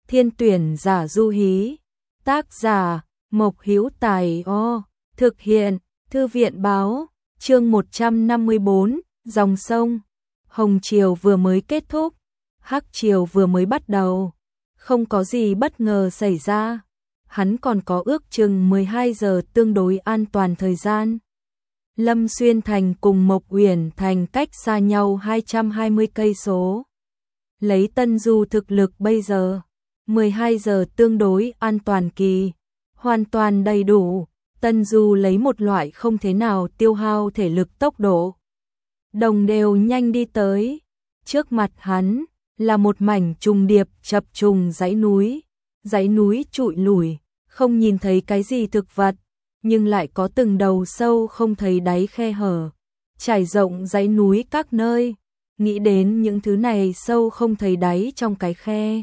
Thiên tuyển giả du hí. Tác giả Mộc Hữu Tài. Thực hiện Thư viện báo. Chương 154, dòng sông. Hồng triều vừa mới kết thúc, Hắc triều vừa mới bắt đầu. Không có gì bất ngờ xảy ra. Hắn còn có ước chừng 12 giờ tương đối an toàn thời gian. Lâm Xuyên Thành cùng Mộc Uyển Thành cách xa nhau 220 cây số. Lấy Tân Du thực lực bây giờ, 12 giờ tương đối an toàn kỳ, hoàn toàn đầy đủ. Tân Du lấy một loại không thế nào tiêu hao thể lực tốc độ đồng đều nhanh đi tới. Trước mặt hắn là một mảnh trùng điệp chập trùng dãy núi trụi lủi, không nhìn thấy cái gì thực vật, nhưng lại có từng đầu sâu không thấy đáy khe hở, trải rộng dãy núi các nơi. Nghĩ đến những thứ này sâu không thấy đáy trong cái khe,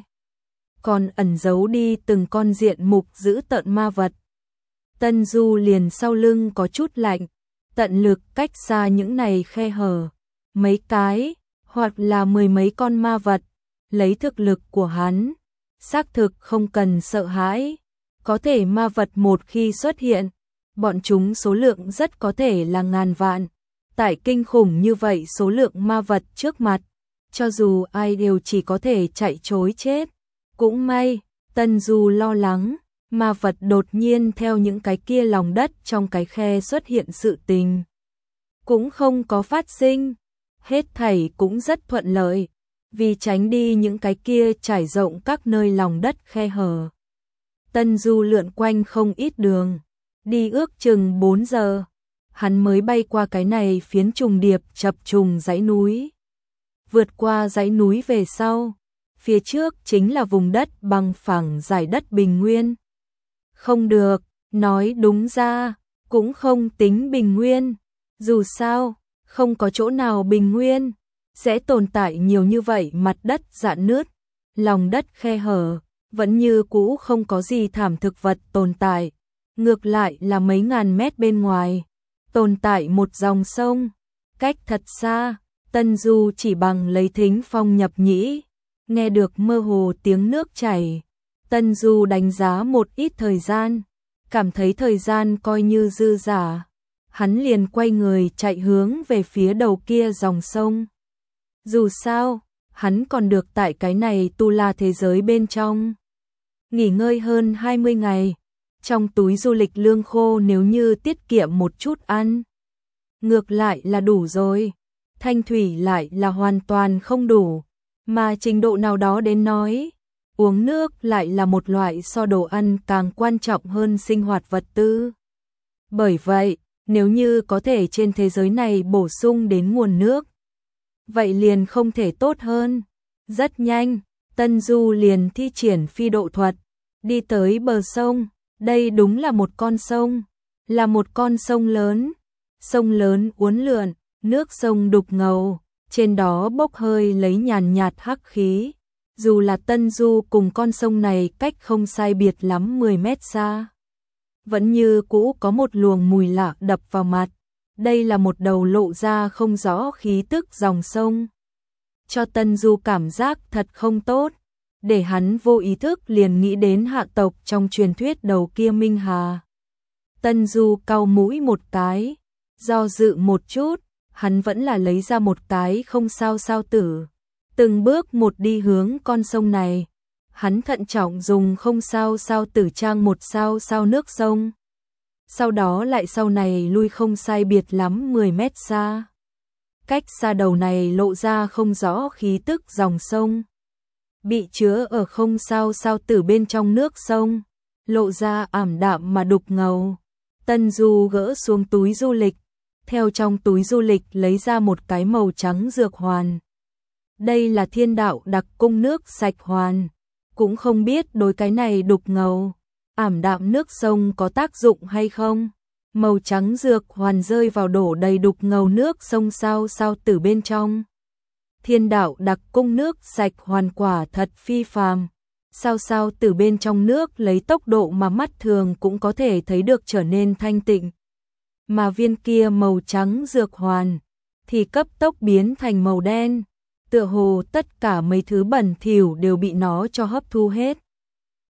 còn ẩn giấu đi từng con diện mục dữ tợn ma vật. Tân Du liền sau lưng có chút lạnh, tận lực cách xa những này khe hở, mấy cái, hoặc là mười mấy con ma vật. Lấy thực lực của hắn, xác thực không cần sợ hãi. Có thể ma vật một khi xuất hiện, bọn chúng số lượng rất có thể là ngàn vạn. Tại kinh khủng như vậy số lượng ma vật trước mặt, cho dù ai đều chỉ có thể chạy trối chết. Cũng may, Tân Du lo lắng, ma vật đột nhiên theo những cái kia lòng đất trong cái khe xuất hiện sự tình. Cũng không có phát sinh, hết thảy cũng rất thuận lợi, vì tránh đi những cái kia trải rộng các nơi lòng đất khe hở. Tân Du lượn quanh không ít đường, đi ước chừng 4 giờ, hắn mới bay qua cái này phiến trùng điệp chập trùng dãy núi. Vượt qua dãy núi về sau, phía trước chính là vùng đất bằng phẳng dải đất bình nguyên. Không được, nói đúng ra, cũng không tính bình nguyên. Dù sao, không có chỗ nào bình nguyên sẽ tồn tại nhiều như vậy mặt đất rạn nứt, lòng đất khe hở, vẫn như cũ không có gì thảm thực vật tồn tại. Ngược lại là mấy ngàn mét bên ngoài, tồn tại một dòng sông, cách thật xa. Tân Du chỉ bằng lấy thính phong nhập nhĩ, nghe được mơ hồ tiếng nước chảy. Tân Du đánh giá một ít thời gian, cảm thấy thời gian coi như dư dả. Hắn liền quay người chạy hướng về phía đầu kia dòng sông. Dù sao, hắn còn được tại cái này tu la thế giới bên trong nghỉ ngơi hơn 20 ngày. Trong túi du lịch lương khô nếu như tiết kiệm một chút ăn, ngược lại là đủ rồi. Thanh thủy lại là hoàn toàn không đủ, mà trình độ nào đó đến nói, uống nước lại là một loại so đồ ăn càng quan trọng hơn sinh hoạt vật tư. Bởi vậy, nếu như có thể trên thế giới này bổ sung đến nguồn nước, vậy liền không thể tốt hơn. Rất nhanh, Tân Du liền thi triển phi độ thuật, đi tới bờ sông. Đây đúng là một con sông, là một con sông lớn. Sông lớn uốn lượn, nước sông đục ngầu, trên đó bốc hơi lấy nhàn nhạt hắc khí. Dù là Tân Du cùng con sông này cách không sai biệt lắm 10 mét xa, vẫn như cũ có một luồng mùi lạ đập vào mặt. Đây là một đầu lộ ra không rõ khí tức dòng sông, cho Tân Du cảm giác thật không tốt, để hắn vô ý thức liền nghĩ đến hạ tộc trong truyền thuyết đầu kia Minh Hà. Tân Du cau mũi một cái, do dự một chút, hắn vẫn là lấy ra một cái không sao sao tử, từng bước một đi hướng con sông này. Hắn thận trọng dùng không sao sao tử trang một sao sao nước sông, sau đó lại sau này lui không sai biệt lắm 10 mét xa. Cách xa đầu này lộ ra không rõ khí tức dòng sông, bị chứa ở không sao sao tử bên trong nước sông, lộ ra ảm đạm mà đục ngầu. Tân Du gỡ xuống túi du lịch, theo trong túi du lịch lấy ra một cái màu trắng dược hoàn. Đây là Thiên Đạo đặc cung nước sạch hoàn, cũng không biết đối cái này đục ngầu, ảm đạm nước sông có tác dụng hay không. Màu trắng dược hoàn rơi vào đổ đầy đục ngầu nước sông sao sao tử bên trong. Thiên Đạo đặc cung nước sạch hoàn quả thật phi phàm. Sao sao tử bên trong nước lấy tốc độ mà mắt thường cũng có thể thấy được trở nên thanh tịnh. Mà viên kia màu trắng dược hoàn thì cấp tốc biến thành màu đen, tựa hồ tất cả mấy thứ bẩn thỉu đều bị nó cho hấp thu hết.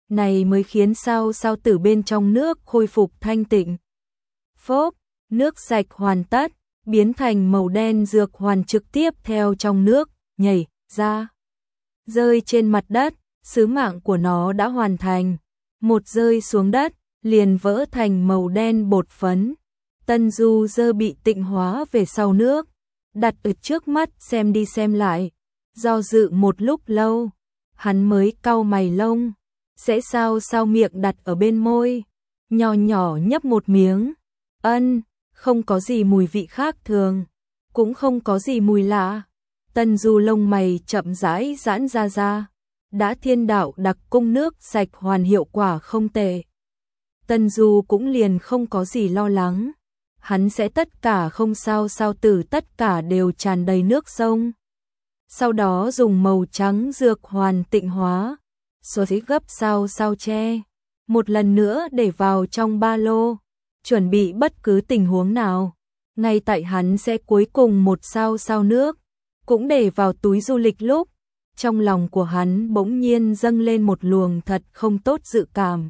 này mới khiến sao sao tử bên trong nước khôi phục thanh tịnh. Phốp, nước sạch hoàn tất, biến thành màu đen dược hoàn trực tiếp theo trong nước, nhảy ra. Rơi trên mặt đất, sứ mạng của nó đã hoàn thành. Một rơi xuống đất, liền vỡ thành màu đen bột phấn. Tân Du dơ bị tịnh hóa về sau nước, đặt ở trước mắt xem đi xem lại. Do dự một lúc lâu, hắn mới cau mày lông, sẽ sao sao miệng đặt ở bên môi, nhỏ nhỏ nhấp một miếng. Không có gì mùi vị khác thường, cũng không có gì mùi lạ. Tân Du lông mày chậm rãi giãn ra. Đã thiên đạo đặc cung nước sạch hoàn hiệu quả không tệ. Tân Du cũng liền không có gì lo lắng. Hắn sẽ tất cả không sao sao tử tất cả đều tràn đầy nước sông. Sau đó dùng màu trắng dược hoàn tịnh hóa, rồi gấp sao sao che. Một lần nữa để vào trong ba lô, chuẩn bị bất cứ tình huống nào. Ngay tại hắn sẽ cuối cùng một sao sao nước, cũng để vào túi du lịch lúc, trong lòng của hắn bỗng nhiên dâng lên một luồng thật không tốt dự cảm.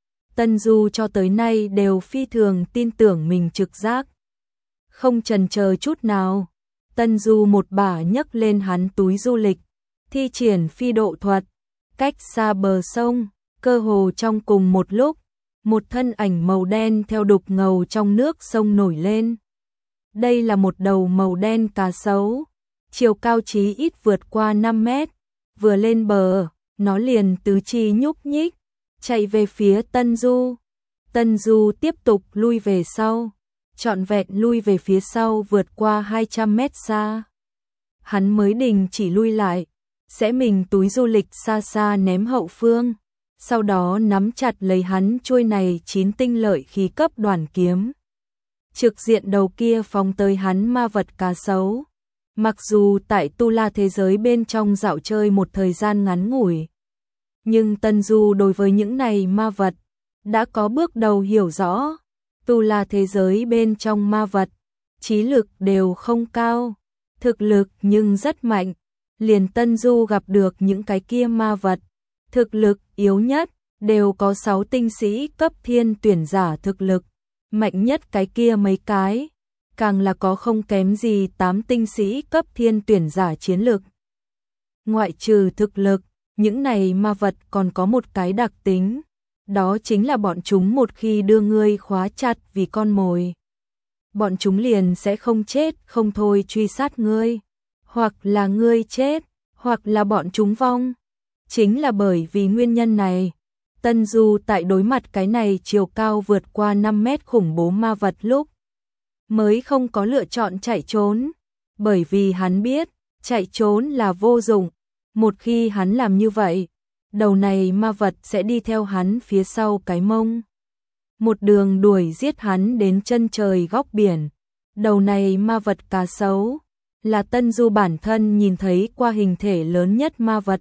Tân Du cho tới nay đều phi thường tin tưởng mình trực giác. Không chần chờ chút nào, Tân Du một bả nhấc lên hắn túi du lịch, thi triển phi độ thuật, cách xa bờ sông, cơ hồ trong cùng một lúc, một thân ảnh màu đen theo đục ngầu trong nước sông nổi lên. Đây là một đầu màu đen cá sấu, chiều cao chí ít vượt qua 5 mét, vừa lên bờ, nó liền tứ chi nhúc nhích, chạy về phía Tân Du. Tân Du tiếp tục lui về sau, trọn vẹn lui về phía sau vượt qua 200 mét xa. Hắn mới đình chỉ lui lại, sẽ mình túi du lịch xa xa ném hậu phương, sau đó nắm chặt lấy hắn chuôi này 9 tinh lợi khí cấp đoàn kiếm. Trực diện đầu kia phóng tới hắn ma vật cá sấu. Mặc dù tại Tu La thế giới bên trong dạo chơi một thời gian ngắn ngủi, nhưng Tân Du đối với những này ma vật đã có bước đầu hiểu rõ. Tu La thế giới bên trong ma vật, trí lực đều không cao, thực lực nhưng rất mạnh. Liền Tân Du gặp được những cái kia ma vật, thực lực yếu nhất đều có 6 tinh sĩ cấp thiên tuyển giả thực lực, mạnh nhất cái kia mấy cái, càng là có không kém gì 8 tinh sĩ cấp thiên tuyển giả chiến lực. Ngoại trừ thực lực, những này ma vật còn có một cái đặc tính, đó chính là bọn chúng một khi đưa ngươi khóa chặt vì con mồi, bọn chúng liền sẽ không chết không thôi truy sát ngươi, hoặc là ngươi chết, hoặc là bọn chúng vong. Chính là bởi vì nguyên nhân này, Tân Du tại đối mặt cái này chiều cao vượt qua 5 mét khủng bố ma vật lúc, mới không có lựa chọn chạy trốn, bởi vì hắn biết, chạy trốn là vô dụng. Một khi hắn làm như vậy, đầu này ma vật sẽ đi theo hắn phía sau cái mông, một đường đuổi giết hắn đến chân trời góc biển. Đầu này ma vật cá sấu là Tân Du bản thân nhìn thấy qua hình thể lớn nhất ma vật.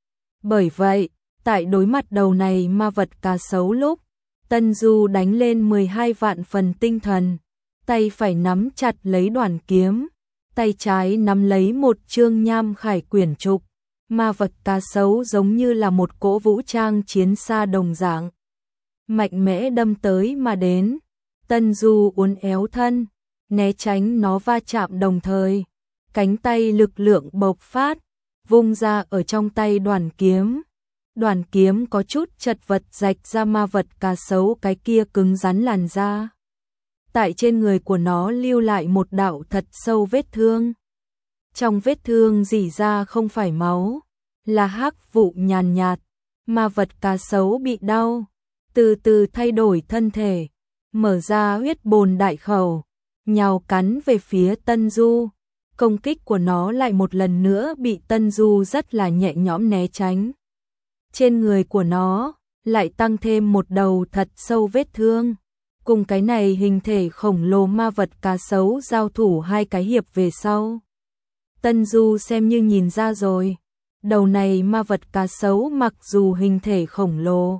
Bởi vậy, tại đối mặt đầu này ma vật cá sấu lúc, Tân Du đánh lên 12 vạn phần tinh thần, tay phải nắm chặt lấy đoàn kiếm, tay trái nắm lấy một chương nham khải quyển trục. Ma vật cá sấu giống như là một cỗ vũ trang chiến xa đồng dạng, mạnh mẽ đâm tới mà đến. Tân Du uốn éo thân, né tránh nó va chạm đồng thời, cánh tay lực lượng bộc phát, vung ra ở trong tay đoàn kiếm. Đoàn kiếm có chút chật vật rạch ra ma vật cá sấu cái kia cứng rắn làn da. Tại trên người của nó lưu lại một đạo thật sâu vết thương. Trong vết thương rỉ ra không phải máu, là hắc vụ nhàn nhạt. Ma vật cá sấu bị đau, từ từ thay đổi thân thể, mở ra huyết bồn đại khẩu, nhào cắn về phía Tân Du. Công kích của nó lại một lần nữa bị Tân Du rất là nhẹ nhõm né tránh. Trên người của nó lại tăng thêm một đầu thật sâu vết thương. Cùng cái này hình thể khổng lồ ma vật cá sấu giao thủ 2 cái hiệp về sau, Tân Du xem như nhìn ra rồi. Đầu này ma vật cá sấu mặc dù hình thể khổng lồ,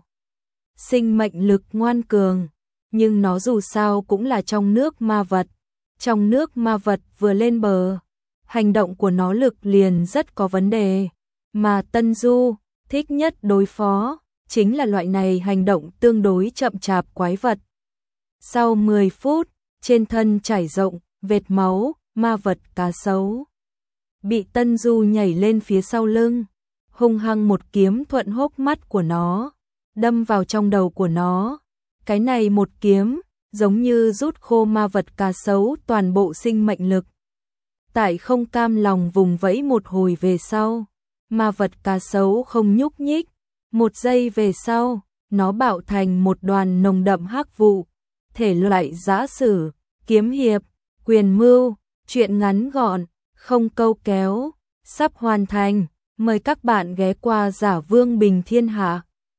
sinh mệnh lực ngoan cường, nhưng nó dù sao cũng là trong nước ma vật. Trong nước ma vật vừa lên bờ, hành động của nó lực liền rất có vấn đề, mà Tân Du thích nhất đối phó chính là loại này hành động tương đối chậm chạp quái vật. Sau 10 phút, trên thân trải rộng vệt máu, ma vật cá sấu bị Tân Du nhảy lên phía sau lưng, hung hăng một kiếm thuận hốc mắt của nó, đâm vào trong đầu của nó. Cái này một kiếm, giống như rút khô ma vật cá sấu toàn bộ sinh mệnh lực. Tại không cam lòng vùng vẫy một hồi về sau, ma vật cá sấu không nhúc nhích, một giây về sau, nó bạo thành một đoàn nồng đậm hắc vụ, thể loại giã sử, kiếm hiệp, quyền mưu, truyện ngắn gọn, không câu kéo, sắp hoàn thành. Mời các bạn ghé qua Giả Vương Bình Thiên Hạ.